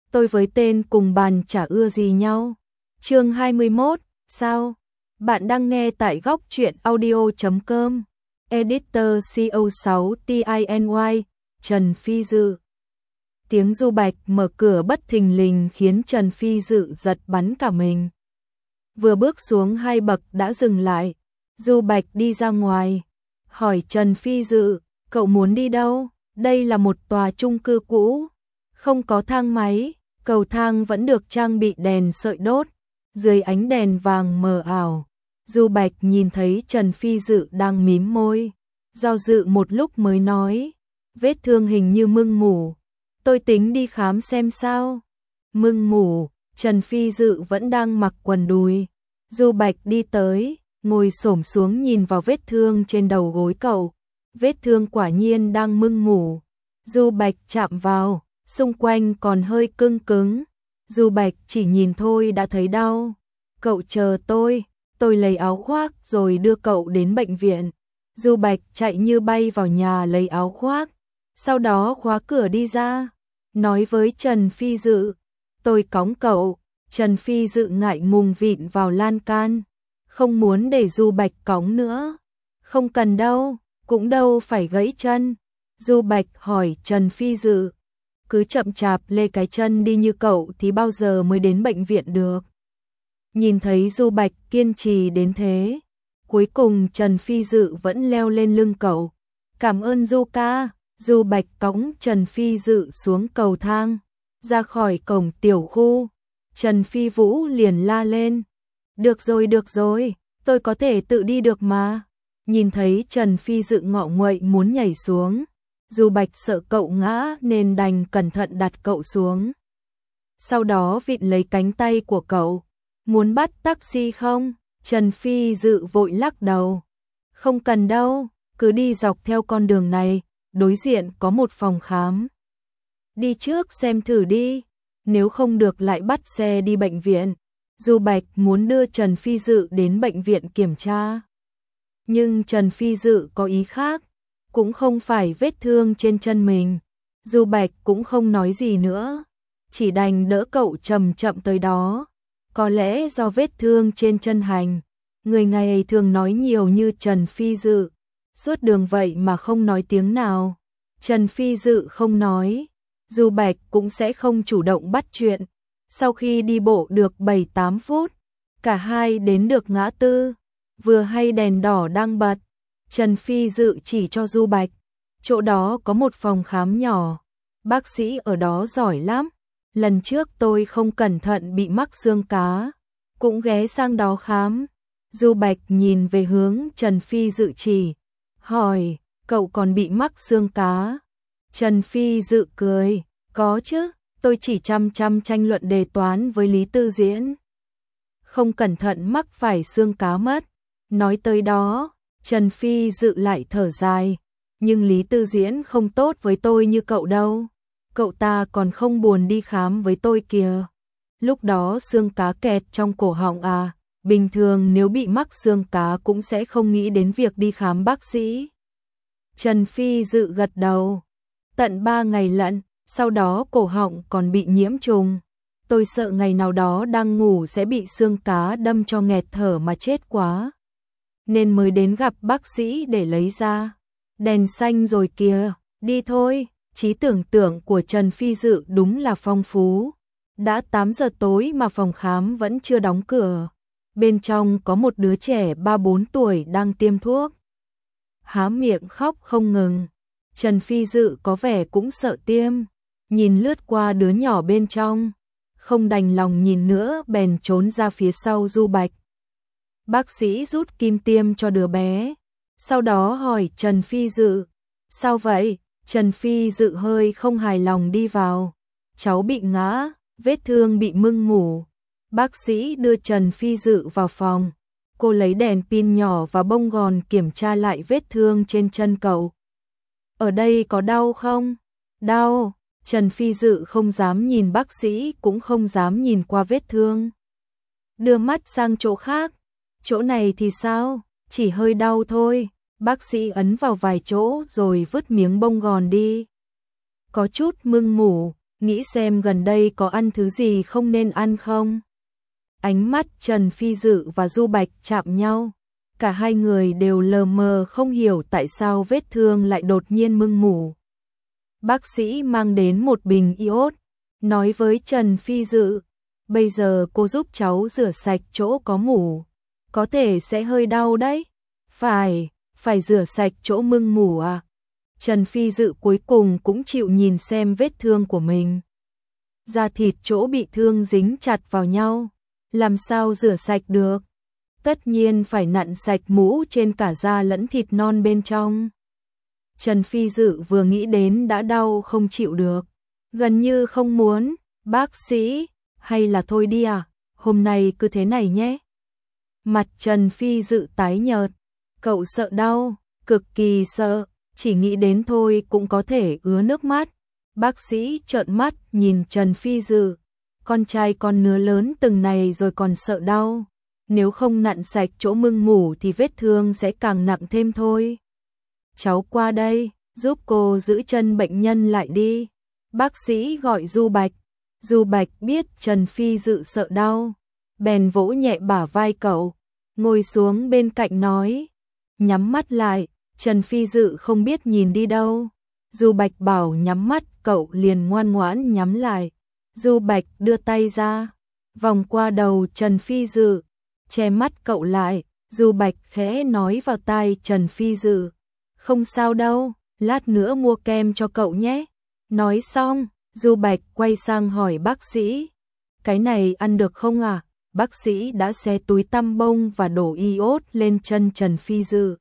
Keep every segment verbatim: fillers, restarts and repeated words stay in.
tôi với tên cùng bàn chả ưa gì nhau. Chương hai mươi mốt, sao? Bạn đang nghe tại góc truyện audio chấm com. Editor C O sáu T I N Y, Trần Phi Dự. Tiếng Du Bạch mở cửa bất thình lình khiến Trần Phi Dự giật bắn cả mình. Vừa bước xuống hai bậc đã dừng lại. Du Bạch đi ra ngoài, hỏi Trần Phi Dự, cậu muốn đi đâu? Đây là một tòa chung cư cũ, không có thang máy, cầu thang vẫn được trang bị đèn sợi đốt, dưới ánh đèn vàng mờ ảo. Du Bạch nhìn thấy Trần Phi Dự đang mím môi, do dự một lúc mới nói, vết thương hình như mưng mủ, tôi tính đi khám xem sao. Mưng mủ? Trần Phi Dự vẫn đang mặc quần đùi. Du Bạch đi tới, ngồi xổm xuống nhìn vào vết thương trên đầu gối cậu. Vết thương quả nhiên đang mưng mủ. Du Bạch chạm vào, xung quanh còn hơi cứng cứng. Du Bạch chỉ nhìn thôi đã thấy đau. Cậu chờ tôi, tôi lấy áo khoác rồi đưa cậu đến bệnh viện. Du Bạch chạy như bay vào nhà lấy áo khoác, sau đó khóa cửa đi ra, nói với Trần Phi Dự, tôi cõng cậu. Trần Phi Dự ngại ngùng vịn vào lan can, không muốn để Du Bạch cõng nữa. Không cần đâu, cũng đâu phải gãy chân. Du Bạch hỏi Trần Phi Dự, cứ chậm chạp lê cái chân đi như cậu thì bao giờ mới đến bệnh viện được? Nhìn thấy Du Bạch kiên trì đến thế, cuối cùng Trần Phi Dự vẫn leo lên lưng cậu. Cảm ơn Du ca. Du Bạch cõng Trần Phi Dự xuống cầu thang, ra khỏi cổng tiểu khu. Trần Phi Vũ liền la lên, được rồi được rồi, tôi có thể tự đi được mà. Nhìn thấy Trần Phi Dự ngọ nguậy muốn nhảy xuống, Du Bạch sợ cậu ngã nên đành cẩn thận đặt cậu xuống. Sau đó vịn lấy cánh tay của cậu, muốn bắt taxi không? Trần Phi Dự vội lắc đầu, không cần đâu, cứ đi dọc theo con đường này, đối diện có một phòng khám. Đi trước xem thử đi, nếu không được lại bắt xe đi bệnh viện. Du Bạch muốn đưa Trần Phi Dự đến bệnh viện kiểm tra. Nhưng Trần Phi Dự có ý khác, cũng không phải vết thương trên chân mình. Du Bạch cũng không nói gì nữa, chỉ đành đỡ cậu chậm chậm tới đó. Có lẽ do vết thương trên chân hành, người ngày thường nói nhiều như Trần Phi Dự, suốt đường vậy mà không nói tiếng nào. Trần Phi Dự không nói, Du Bạch cũng sẽ không chủ động bắt chuyện. Sau khi đi bộ được bảy tám phút, cả hai đến được ngã tư, vừa hay đèn đỏ đang bật. Trần Phi Dự chỉ cho Du Bạch, chỗ đó có một phòng khám nhỏ, bác sĩ ở đó giỏi lắm. Lần trước tôi không cẩn thận bị mắc xương cá, cũng ghé sang đó khám. Du Bạch nhìn về hướng Trần Phi Dự chỉ, hỏi, cậu còn bị mắc xương cá? Trần Phi Dự cười, có chứ, tôi chỉ chăm chăm tranh luận đề toán với Lý Tư Diễn, không cẩn thận mắc phải xương cá mất. Nói tới đó, Trần Phi Dự lại thở dài, nhưng Lý Tư Diễn không tốt với tôi như cậu đâu. Cậu ta còn không buồn đi khám với tôi kìa. Lúc đó xương cá kẹt trong cổ họng à, bình thường nếu bị mắc xương cá cũng sẽ không nghĩ đến việc đi khám bác sĩ. Trần Phi Dự gật đầu. Tận ba ngày lận, sau đó cổ họng còn bị nhiễm trùng. Tôi sợ ngày nào đó đang ngủ sẽ bị xương cá đâm cho nghẹt thở mà chết quá, nên mới đến gặp bác sĩ để lấy ra. Đèn xanh rồi kìa, đi thôi. Trí tưởng tượng của Trần Phi Dự đúng là phong phú. Đã tám giờ tối mà phòng khám vẫn chưa đóng cửa. Bên trong có một đứa trẻ ba bốn tuổi đang tiêm thuốc, há miệng khóc không ngừng. Trần Phi Dự có vẻ cũng sợ tiêm, nhìn lướt qua đứa nhỏ bên trong, không đành lòng nhìn nữa bèn trốn ra phía sau Du Bạch. Bác sĩ rút kim tiêm cho đứa bé, sau đó hỏi Trần Phi Dự, sao vậy? Trần Phi Dự hơi không hài lòng đi vào, cháu bị ngã, vết thương bị mưng mủ. Bác sĩ đưa Trần Phi Dự vào phòng, cô lấy đèn pin nhỏ và bông gòn kiểm tra lại vết thương trên chân cậu. Ở đây có đau không? Đau. Trần Phi Dự không dám nhìn bác sĩ cũng không dám nhìn qua vết thương, đưa mắt sang chỗ khác. Chỗ này thì sao? Chỉ hơi đau thôi. Bác sĩ ấn vào vài chỗ rồi vứt miếng bông gòn đi. Có chút mưng mủ, nghĩ xem gần đây có ăn thứ gì không nên ăn không. Ánh mắt Trần Phi Dự và Du Bạch chạm nhau. Cả hai người đều lờ mờ không hiểu tại sao vết thương lại đột nhiên mưng mủ. Bác sĩ mang đến một bình iốt, nói với Trần Phi Dự, bây giờ cô giúp cháu rửa sạch chỗ có mủ, có thể sẽ hơi đau đấy. Phải, phải rửa sạch chỗ mưng mủ à? Trần Phi Dự cuối cùng cũng chịu nhìn xem vết thương của mình. Da thịt chỗ bị thương dính chặt vào nhau, làm sao rửa sạch được? Tất nhiên phải nặn sạch mũ trên cả da lẫn thịt non bên trong. Trần Phi Dự vừa nghĩ đến đã đau không chịu được, gần như không muốn. Bác sĩ, hay là thôi đi à, hôm nay cứ thế này nhé. Mặt Trần Phi Dự tái nhợt, cậu sợ đau, cực kỳ sợ, chỉ nghĩ đến thôi cũng có thể ứa nước mắt. Bác sĩ trợn mắt nhìn Trần Phi Dự, con trai con nứa lớn từng này rồi còn sợ đau, nếu không nặn sạch chỗ mưng mủ thì vết thương sẽ càng nặng thêm thôi. Cháu qua đây, giúp cô giữ chân bệnh nhân lại đi. Bác sĩ gọi Du Bạch. Du Bạch biết Trần Phi Dự sợ đau, bèn vỗ nhẹ bả vai cậu, ngồi xuống bên cạnh nói, nhắm mắt lại. Trần Phi Dự không biết nhìn đi đâu. Du Bạch bảo nhắm mắt, cậu liền ngoan ngoãn nhắm lại. Du Bạch đưa tay ra, vòng qua đầu Trần Phi Dự, che mắt cậu lại. Du Bạch khẽ nói vào tai Trần Phi Dự, không sao đâu, lát nữa mua kem cho cậu nhé. Nói xong, Du Bạch quay sang hỏi bác sĩ, cái này ăn được không à? Bác sĩ đã xé túi tăm bông và đổ iốt lên chân Trần Phi Dự.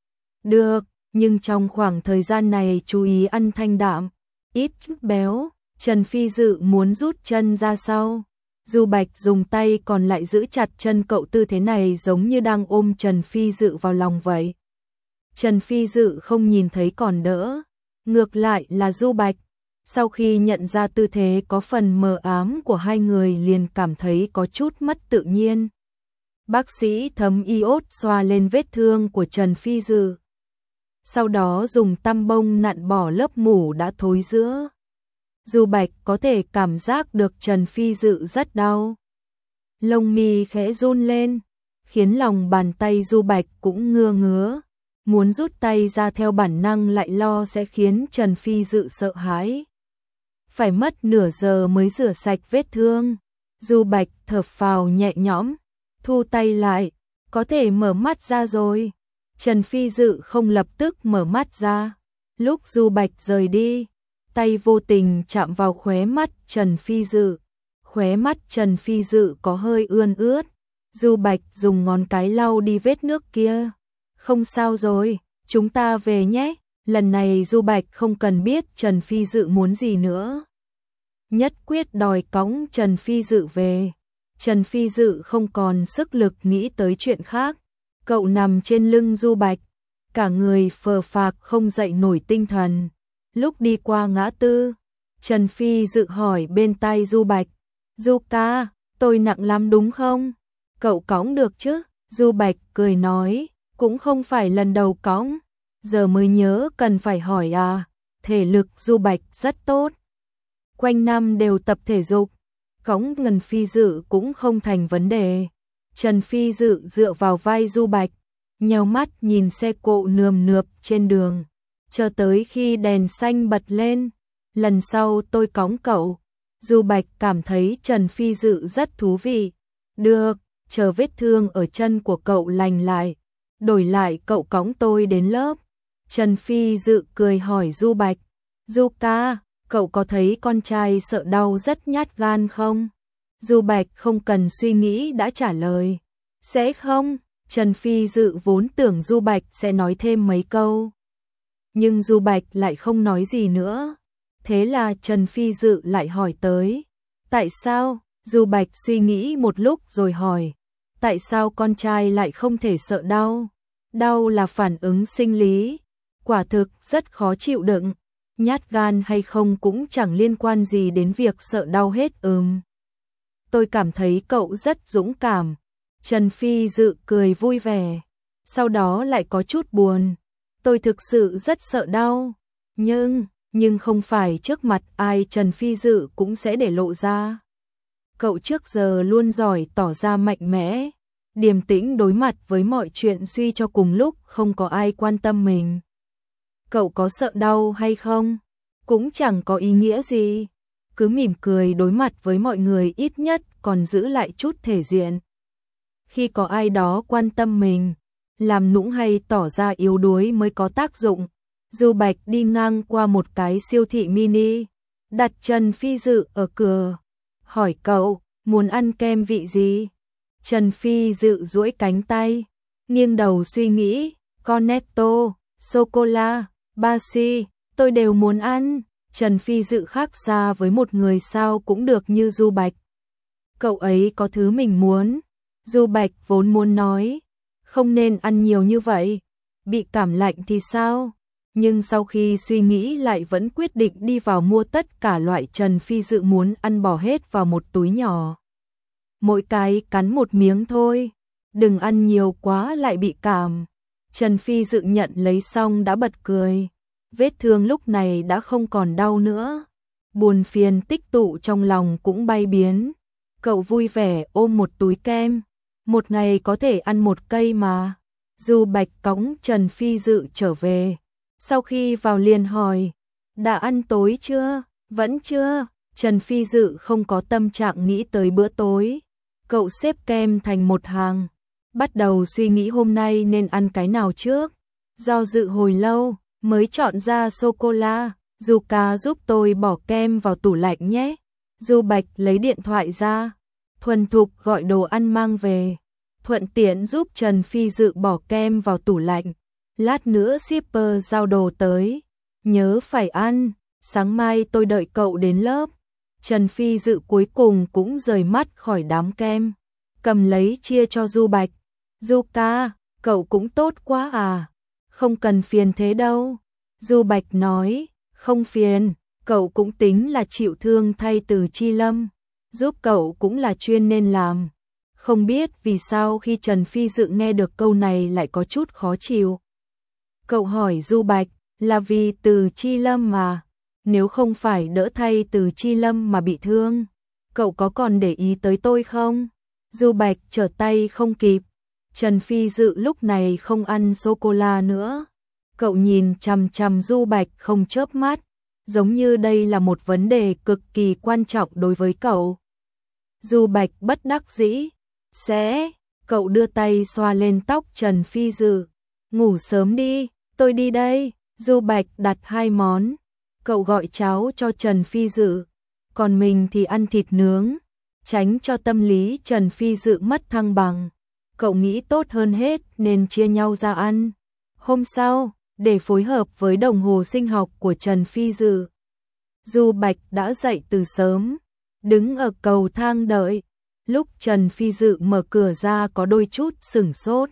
Được, nhưng trong khoảng thời gian này chú ý ăn thanh đạm, ít chút béo. Trần Phi Dự muốn rút chân ra sau. Du Bạch dùng tay còn lại giữ chặt chân cậu, tư thế này giống như đang ôm Trần Phi Dự vào lòng vậy. Trần Phi Dự không nhìn thấy còn đỡ, ngược lại là Du Bạch, sau khi nhận ra tư thế có phần mờ ám của hai người liền cảm thấy có chút mất tự nhiên. Bác sĩ thấm iốt xoa lên vết thương của Trần Phi Dự, sau đó dùng tăm bông nặn bỏ lớp mủ đã thối rữa. Du Bạch có thể cảm giác được Trần Phi Dự rất đau. Lông mi khẽ run lên, khiến lòng bàn tay Du Bạch cũng ngứa ngứa. Muốn rút tay ra theo bản năng lại lo sẽ khiến Trần Phi Dự sợ hãi. Phải mất nửa giờ mới rửa sạch vết thương. Du Bạch thở phào nhẹ nhõm, thu tay lại, có thể mở mắt ra rồi. Trần Phi Dự không lập tức mở mắt ra. Lúc Du Bạch rời đi, tay vô tình chạm vào khóe mắt Trần Phi Dự. Khóe mắt Trần Phi Dự có hơi ươn ướt. Du Bạch dùng ngón cái lau đi vết nước kia. Không sao rồi, chúng ta về nhé. Lần này Du Bạch không cần biết Trần Phi Dự muốn gì nữa. Nhất quyết đòi cõng Trần Phi Dự về. Trần Phi Dự không còn sức lực nghĩ tới chuyện khác. Cậu nằm trên lưng Du Bạch, cả người phờ phạc không dậy nổi tinh thần. Lúc đi qua ngã tư, Trần Phi Dự hỏi bên tai Du Bạch, Du ca, tôi nặng lắm đúng không? Cậu cõng được chứ? Du Bạch cười nói, cũng không phải lần đầu cõng, giờ mới nhớ cần phải hỏi à. Thể lực Du Bạch rất tốt, quanh năm đều tập thể dục, cõng Trần Phi Dự cũng không thành vấn đề. Trần Phi Dự dựa vào vai Du Bạch, nheo mắt nhìn xe cộ nườm nượp trên đường, chờ tới khi đèn xanh bật lên. Lần sau tôi cõng cậu. Du Bạch cảm thấy Trần Phi Dự rất thú vị. Được, chờ vết thương ở chân của cậu lành lại, đổi lại cậu cõng tôi đến lớp. Trần Phi Dự cười hỏi Du Bạch, Du ca, cậu có thấy con trai sợ đau rất nhát gan không? Du Bạch không cần suy nghĩ đã trả lời, sẽ không. Trần Phi Dự vốn tưởng Du Bạch sẽ nói thêm mấy câu, nhưng Du Bạch lại không nói gì nữa. Thế là Trần Phi Dự lại hỏi tới, tại sao? Du Bạch suy nghĩ một lúc rồi hỏi, tại sao con trai lại không thể sợ đau? Đau là phản ứng sinh lý, quả thực rất khó chịu đựng. Nhát gan hay không cũng chẳng liên quan gì đến việc sợ đau hết ừm. Tôi cảm thấy cậu rất dũng cảm. Trần Phi Dự cười vui vẻ, sau đó lại có chút buồn. Tôi thực sự rất sợ đau, nhưng nhưng không phải trước mặt ai Trần Phi Dự cũng sẽ để lộ ra. Cậu trước giờ luôn giỏi tỏ ra mạnh mẽ, điềm tĩnh đối mặt với mọi chuyện suy cho cùng lúc không có ai quan tâm mình. Cậu có sợ đau hay không? Cũng chẳng có ý nghĩa gì. Cứ mỉm cười đối mặt với mọi người, ít nhất còn giữ lại chút thể diện. Khi có ai đó quan tâm mình, làm nũng hay tỏ ra yếu đuối mới có tác dụng. Du Bạch đi ngang qua một cái siêu thị mini, đặt Trần Phi Dự ở cửa, hỏi cậu, muốn ăn kem vị gì? Trần Phi Dự duỗi cánh tay, nghiêng đầu suy nghĩ, Cornetto, sô-cô-la, Basi, tôi đều muốn ăn. Trần Phi Dự khác xa với một người sao cũng được như Du Bạch. Cậu ấy có thứ mình muốn. Du Bạch vốn muốn nói, không nên ăn nhiều như vậy, bị cảm lạnh thì sao? Nhưng sau khi suy nghĩ lại vẫn quyết định đi vào mua tất cả loại Trần Phi Dự muốn ăn, bỏ hết vào một túi nhỏ. Mỗi cái cắn một miếng thôi, đừng ăn nhiều quá lại bị cảm. Trần Phi Dự nhận lấy xong đã bật cười, vết thương lúc này đã không còn đau nữa. Buồn phiền tích tụ trong lòng cũng bay biến. Cậu vui vẻ ôm một túi kem, một ngày có thể ăn một cây mà. Du Bạch cõng Trần Phi Dự trở về. Sau khi vào liền hỏi, đã ăn tối chưa? Vẫn chưa. Trần Phi Dự không có tâm trạng nghĩ tới bữa tối. Cậu xếp kem thành một hàng, bắt đầu suy nghĩ hôm nay nên ăn cái nào trước. Do dự hồi lâu, mới chọn ra sô-cô-la. Du ca giúp tôi bỏ kem vào tủ lạnh nhé. Du Bạch lấy điện thoại ra, thuần thục gọi đồ ăn mang về, thuận tiện giúp Trần Phi Dự bỏ kem vào tủ lạnh. Lát nữa shipper giao đồ tới, nhớ phải ăn, sáng mai tôi đợi cậu đến lớp. Trần Phi Dự cuối cùng cũng rời mắt khỏi đám kem, cầm lấy chia cho Du Bạch. Du ca, cậu cũng tốt quá à, không cần phiền thế đâu. Du Bạch nói, không phiền, cậu cũng tính là chịu thương thay Từ Chi Lâm, giúp cậu cũng là chuyên nên làm. Không biết vì sao khi Trần Phi Dự nghe được câu này lại có chút khó chịu. Cậu hỏi Du Bạch, là vì Từ Chi Lâm mà, nếu không phải đỡ thay Từ Chi Lâm mà bị thương, cậu có còn để ý tới tôi không? Du Bạch trở tay không kịp. Trần Phi Dự lúc này không ăn sô-cô-la nữa. Cậu nhìn chằm chằm Du Bạch không chớp mắt, giống như đây là một vấn đề cực kỳ quan trọng đối với cậu. Du Bạch bất đắc dĩ, sẽ, cậu đưa tay xoa lên tóc Trần Phi Dự. Ngủ sớm đi, tôi đi đây. Du Bạch đặt hai món, cậu gọi cháo cho Trần Phi Dự, còn mình thì ăn thịt nướng, tránh cho tâm lý Trần Phi Dự mất thăng bằng. Cậu nghĩ tốt hơn hết nên chia nhau ra ăn. Hôm sau, để phối hợp với đồng hồ sinh học của Trần Phi Dự, Du Bạch đã dậy từ sớm, đứng ở cầu thang đợi. Lúc Trần Phi Dự mở cửa ra có đôi chút sửng sốt,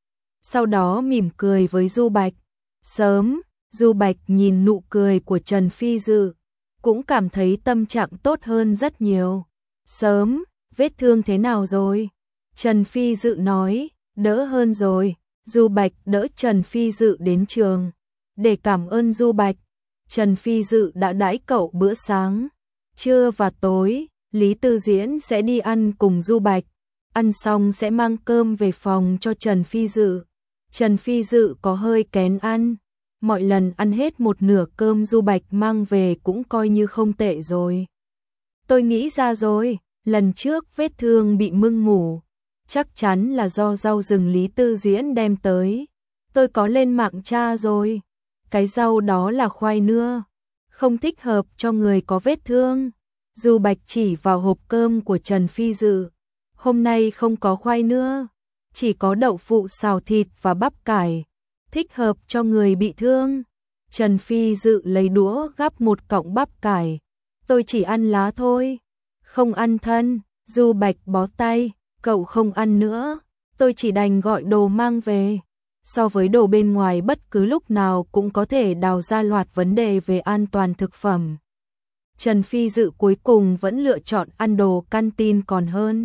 sau đó mỉm cười với Du Bạch. Sớm, Du Bạch nhìn nụ cười của Trần Phi Dự, cũng cảm thấy tâm trạng tốt hơn rất nhiều. Sớm, vết thương thế nào rồi? Trần Phi Dự nói, đỡ hơn rồi. Du Bạch đỡ Trần Phi Dự đến trường. Để cảm ơn Du Bạch, Trần Phi Dự đã đãi cậu bữa sáng. Trưa và tối, Lý Tư Diễn sẽ đi ăn cùng Du Bạch. Ăn xong sẽ mang cơm về phòng cho Trần Phi Dự. Trần Phi Dự có hơi kén ăn. Mọi lần ăn hết một nửa cơm Du Bạch mang về cũng coi như không tệ rồi. Tôi nghĩ ra rồi, lần trước vết thương bị mưng mủ, chắc chắn là do rau rừng Lý Tư Diễn đem tới. Tôi có lên mạng tra rồi, cái rau đó là khoai nưa, không thích hợp cho người có vết thương. Du Bạch chỉ vào hộp cơm của Trần Phi Dự. Hôm nay không có khoai nưa, chỉ có đậu phụ xào thịt và bắp cải, thích hợp cho người bị thương. Trần Phi Dự lấy đũa gắp một cọng bắp cải. Tôi chỉ ăn lá thôi, không ăn thân. Du Bạch bó tay, cậu không ăn nữa, tôi chỉ đành gọi đồ mang về. So với đồ bên ngoài bất cứ lúc nào cũng có thể đào ra loạt vấn đề về an toàn thực phẩm, Trần Phi Dự cuối cùng vẫn lựa chọn ăn đồ canteen còn hơn.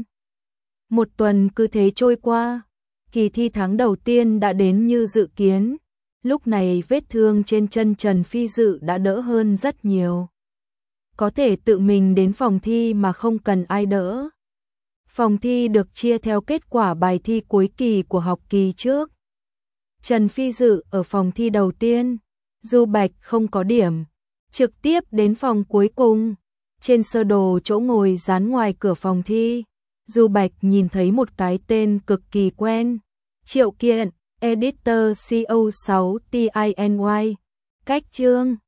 Một tuần cứ thế trôi qua, kỳ thi tháng đầu tiên đã đến như dự kiến. Lúc này vết thương trên chân Trần Phi Dự đã đỡ hơn rất nhiều. Có thể tự mình đến phòng thi mà không cần ai đỡ. Phòng thi được chia theo kết quả bài thi cuối kỳ của học kỳ trước. Trần Phi Dự ở phòng thi đầu tiên, Du Bạch không có điểm, trực tiếp đến phòng cuối cùng. Trên sơ đồ chỗ ngồi dán ngoài cửa phòng thi, Du Bạch nhìn thấy một cái tên cực kỳ quen, Triệu Kiện, Editor C O sáu T I N Y, cách chương.